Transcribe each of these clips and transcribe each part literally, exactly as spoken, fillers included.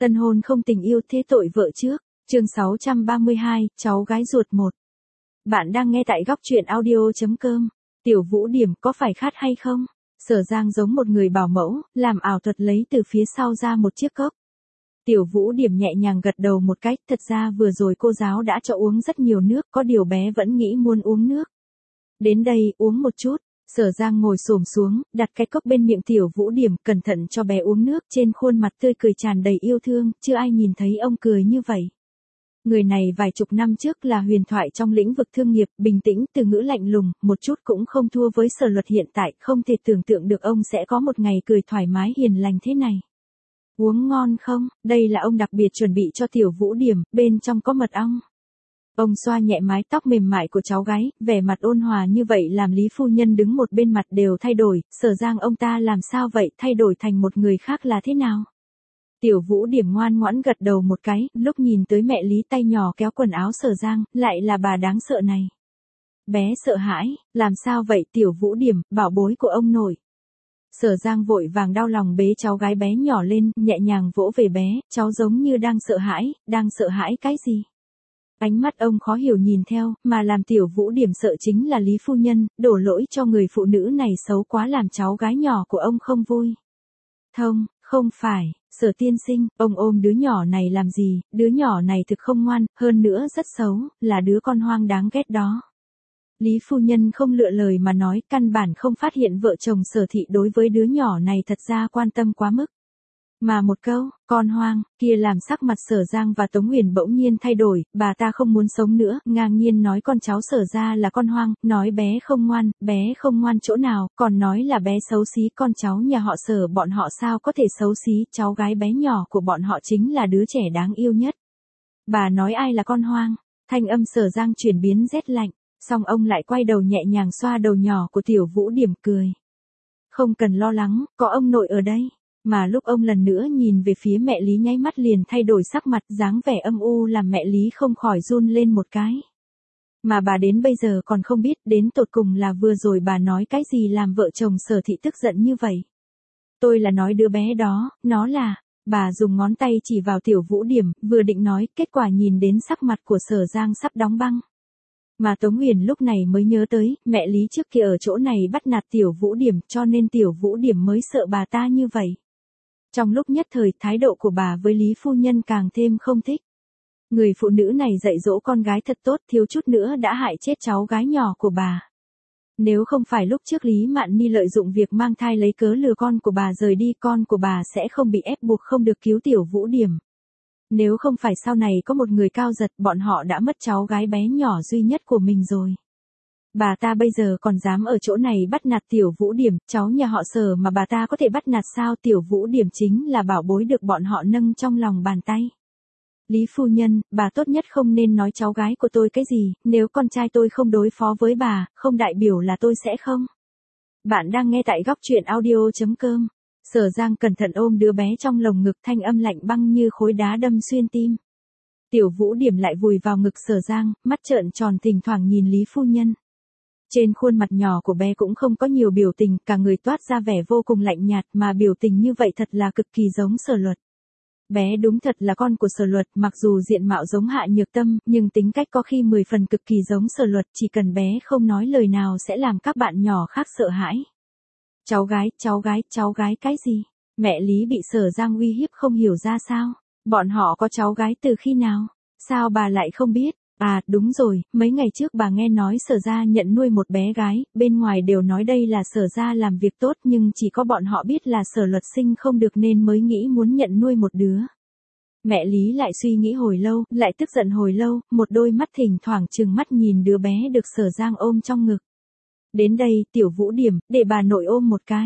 Tân hôn không tình yêu thế tội vợ trước. Chương sáu trăm ba mươi hai, cháu gái ruột một. Bạn đang nghe tại góc truyện audio chấm com. Tiểu Vũ Điểm có phải khát hay không? Sở Giang giống một người bảo mẫu, làm ảo thuật lấy từ phía sau ra một chiếc cốc. Tiểu Vũ Điểm nhẹ nhàng gật đầu một cái, thật ra vừa rồi cô giáo đã cho uống rất nhiều nước, có điều bé vẫn nghĩ muốn uống nước. Đến đây, uống một chút. Sở Giang ngồi xổm xuống, đặt cái cốc bên miệng Tiểu Vũ Điểm, cẩn thận cho bé uống nước, trên khuôn mặt tươi cười tràn đầy yêu thương, chưa ai nhìn thấy ông cười như vậy. Người này vài chục năm trước là huyền thoại trong lĩnh vực thương nghiệp, bình tĩnh, từ ngữ lạnh lùng, một chút cũng không thua với Sở Luật hiện tại, không thể tưởng tượng được ông sẽ có một ngày cười thoải mái hiền lành thế này. Uống ngon không? Đây là ông đặc biệt chuẩn bị cho Tiểu Vũ Điểm, bên trong có mật ong. Ông xoa nhẹ mái tóc mềm mại của cháu gái, vẻ mặt ôn hòa như vậy làm Lý phu nhân đứng một bên mặt đều thay đổi, Sở Giang ông ta làm sao vậy, thay đổi thành một người khác là thế nào? Tiểu Vũ Điểm ngoan ngoãn gật đầu một cái, lúc nhìn tới mẹ Lý tay nhỏ kéo quần áo Sở Giang, lại là bà đáng sợ này. Bé sợ hãi, làm sao vậy Tiểu Vũ Điểm, bảo bối của ông nội. Sở Giang vội vàng đau lòng bế cháu gái bé nhỏ lên, nhẹ nhàng vỗ về bé, cháu giống như đang sợ hãi, đang sợ hãi cái gì? Ánh mắt ông khó hiểu nhìn theo, mà làm Tiểu Vũ Điểm sợ chính là Lý phu nhân, đổ lỗi cho người phụ nữ này xấu quá làm cháu gái nhỏ của ông không vui. Thông, không phải, Sở tiên sinh, ông ôm đứa nhỏ này làm gì, đứa nhỏ này thực không ngoan, hơn nữa rất xấu, là đứa con hoang đáng ghét đó. Lý phu nhân không lựa lời mà nói, căn bản không phát hiện vợ chồng Sở thị đối với đứa nhỏ này thật ra quan tâm quá mức. Mà một câu, con hoang, kia làm sắc mặt Sở Giang và Tống Uyển bỗng nhiên thay đổi, bà ta không muốn sống nữa, ngang nhiên nói con cháu Sở ra là con hoang, nói bé không ngoan, bé không ngoan chỗ nào, còn nói là bé xấu xí, con cháu nhà họ Sở bọn họ sao có thể xấu xí, cháu gái bé nhỏ của bọn họ chính là đứa trẻ đáng yêu nhất. Bà nói ai là con hoang? Thanh âm Sở Giang chuyển biến rét lạnh, xong ông lại quay đầu nhẹ nhàng xoa đầu nhỏ của Tiểu Vũ Điểm cười. Không cần lo lắng, có ông nội ở đây. Mà lúc ông lần nữa nhìn về phía mẹ Lý nháy mắt liền thay đổi sắc mặt, dáng vẻ âm u làm mẹ Lý không khỏi run lên một cái. Mà bà đến bây giờ còn không biết đến tột cùng là vừa rồi bà nói cái gì làm vợ chồng Sở thị tức giận như vậy. Tôi là nói đứa bé đó, nó là, bà dùng ngón tay chỉ vào Tiểu Vũ Điểm, vừa định nói, kết quả nhìn đến sắc mặt của Sở Giang sắp đóng băng. Mà Tống Uyển lúc này mới nhớ tới, mẹ Lý trước kia ở chỗ này bắt nạt Tiểu Vũ Điểm cho nên Tiểu Vũ Điểm mới sợ bà ta như vậy. Trong lúc nhất thời, thái độ của bà với Lý phu nhân càng thêm không thích. Người phụ nữ này dạy dỗ con gái thật tốt, thiếu chút nữa đã hại chết cháu gái nhỏ của bà. Nếu không phải lúc trước Lý Mạn Ni lợi dụng việc mang thai lấy cớ lừa con của bà rời đi, con của bà sẽ không bị ép buộc không được cứu Tiểu Vũ Điểm. Nếu không phải sau này có một người cao giật, bọn họ đã mất cháu gái bé nhỏ duy nhất của mình rồi. Bà ta bây giờ còn dám ở chỗ này bắt nạt Tiểu Vũ Điểm, cháu nhà họ Sở mà bà ta có thể bắt nạt sao? Tiểu Vũ Điểm chính là bảo bối được bọn họ nâng trong lòng bàn tay. Lý phu nhân, bà tốt nhất không nên nói cháu gái của tôi cái gì, nếu con trai tôi không đối phó với bà, không đại biểu là tôi sẽ không. Bạn đang nghe tại góc truyện audio chấm com. Sở Giang cẩn thận ôm đứa bé trong lồng ngực, thanh âm lạnh băng như khối đá đâm xuyên tim. Tiểu Vũ Điểm lại vùi vào ngực Sở Giang, mắt trợn tròn thỉnh thoảng nhìn Lý phu nhân. Trên khuôn mặt nhỏ của bé cũng không có nhiều biểu tình, cả người toát ra vẻ vô cùng lạnh nhạt, mà biểu tình như vậy thật là cực kỳ giống Sở Luật. Bé đúng thật là con của Sở Luật, mặc dù diện mạo giống Hạ Nhược Tâm, nhưng tính cách có khi mười phần cực kỳ giống Sở Luật, chỉ cần bé không nói lời nào sẽ làm các bạn nhỏ khác sợ hãi. Cháu gái, cháu gái, cháu gái cái gì? Mẹ Lý bị Sở Giang uy hiếp không hiểu ra sao? Bọn họ có cháu gái từ khi nào? Sao bà lại không biết? À, đúng rồi, mấy ngày trước bà nghe nói Sở gia nhận nuôi một bé gái, bên ngoài đều nói đây là Sở gia làm việc tốt nhưng chỉ có bọn họ biết là Sở Luật sinh không được nên mới nghĩ muốn nhận nuôi một đứa. Mẹ Lý lại suy nghĩ hồi lâu, lại tức giận hồi lâu, một đôi mắt thỉnh thoảng trừng mắt nhìn đứa bé được Sở Giang ôm trong ngực. Đến đây, Tiểu Vũ Điểm, để bà nội ôm một cái.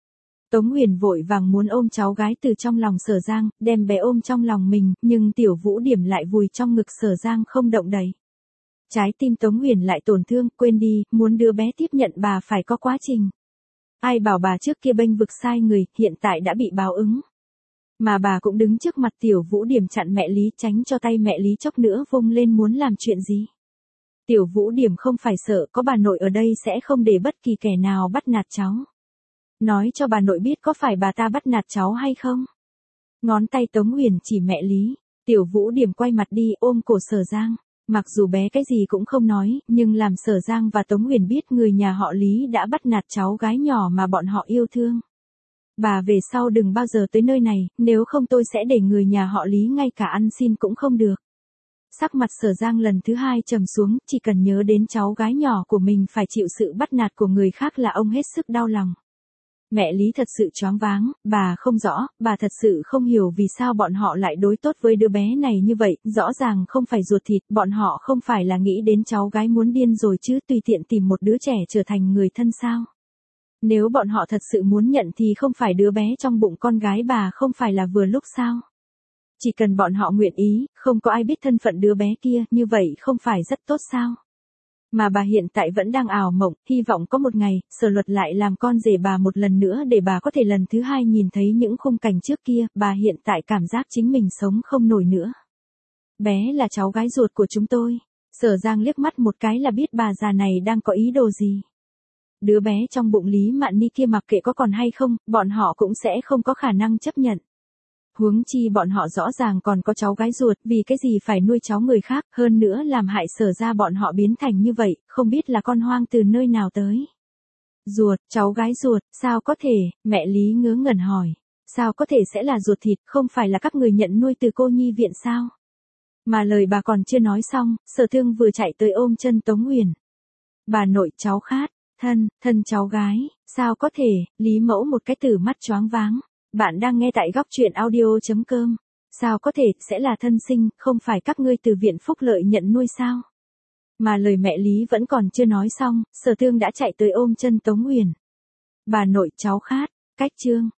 Tống Uyển vội vàng muốn ôm cháu gái từ trong lòng Sở Giang, đem bé ôm trong lòng mình, nhưng Tiểu Vũ Điểm lại vùi trong ngực Sở Giang không động đậy. Trái tim Tống Uyển lại tổn thương, quên đi, muốn đứa bé tiếp nhận bà phải có quá trình. Ai bảo bà trước kia bênh vực sai người, hiện tại đã bị báo ứng. Mà bà cũng đứng trước mặt Tiểu Vũ Điểm chặn mẹ Lý, tránh cho tay mẹ Lý chốc nữa vung lên muốn làm chuyện gì. Tiểu Vũ Điểm không phải sợ, có bà nội ở đây sẽ không để bất kỳ kẻ nào bắt nạt cháu. Nói cho bà nội biết có phải bà ta bắt nạt cháu hay không? Ngón tay Tống Huyền chỉ mẹ Lý, Tiểu Vũ Điểm quay mặt đi ôm cổ Sở Giang. Mặc dù bé cái gì cũng không nói, nhưng làm Sở Giang và Tống Huyền biết người nhà họ Lý đã bắt nạt cháu gái nhỏ mà bọn họ yêu thương. Bà về sau đừng bao giờ tới nơi này, nếu không tôi sẽ để người nhà họ Lý ngay cả ăn xin cũng không được. Sắc mặt Sở Giang lần thứ hai trầm xuống, chỉ cần nhớ đến cháu gái nhỏ của mình phải chịu sự bắt nạt của người khác là ông hết sức đau lòng. Mẹ Lý thật sự choáng váng, bà không rõ, bà thật sự không hiểu vì sao bọn họ lại đối tốt với đứa bé này như vậy, rõ ràng không phải ruột thịt, bọn họ không phải là nghĩ đến cháu gái muốn điên rồi chứ tùy tiện tìm một đứa trẻ trở thành người thân sao. Nếu bọn họ thật sự muốn nhận thì không phải đứa bé trong bụng con gái bà không phải là vừa lúc sao. Chỉ cần bọn họ nguyện ý, không có ai biết thân phận đứa bé kia, như vậy không phải rất tốt sao. Mà bà hiện tại vẫn đang ảo mộng, hy vọng có một ngày, Sở Luật lại làm con rể bà một lần nữa để bà có thể lần thứ hai nhìn thấy những khung cảnh trước kia, bà hiện tại cảm giác chính mình sống không nổi nữa. Bé là cháu gái ruột của chúng tôi. Sở Giang liếc mắt một cái là biết bà già này đang có ý đồ gì. Đứa bé trong bụng Lý Mạn Ni kia mặc kệ có còn hay không, bọn họ cũng sẽ không có khả năng chấp nhận. Huống chi bọn họ rõ ràng còn có cháu gái ruột, vì cái gì phải nuôi cháu người khác, hơn nữa làm hại Sở ra bọn họ biến thành như vậy, không biết là con hoang từ nơi nào tới. Ruột, cháu gái ruột, sao có thể, mẹ Lý ngớ ngẩn hỏi. Sao có thể sẽ là ruột thịt, không phải là các người nhận nuôi từ cô nhi viện sao? Mà lời bà còn chưa nói xong, Sở Thương vừa chạy tới ôm chân Tống Huyền. Bà nội cháu khát, thân, thân cháu gái, sao có thể, Lý Mẫu một cái từ mắt choáng váng. Bạn đang nghe tại góc truyện audio.com. Sao có thể, sẽ là thân sinh, không phải các ngươi từ viện phúc lợi nhận nuôi sao? Mà lời mẹ Lý vẫn còn chưa nói xong, Sở Thương đã chạy tới ôm chân Tống Huyền. Bà nội cháu khát, cách chương.